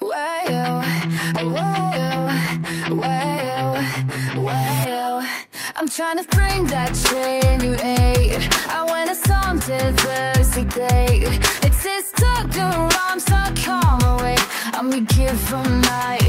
Well, well, well, I'm trying to frame that train you ate. I went a song to Thursday date. It's stuck around, stuck on my way. I'm a kid from night.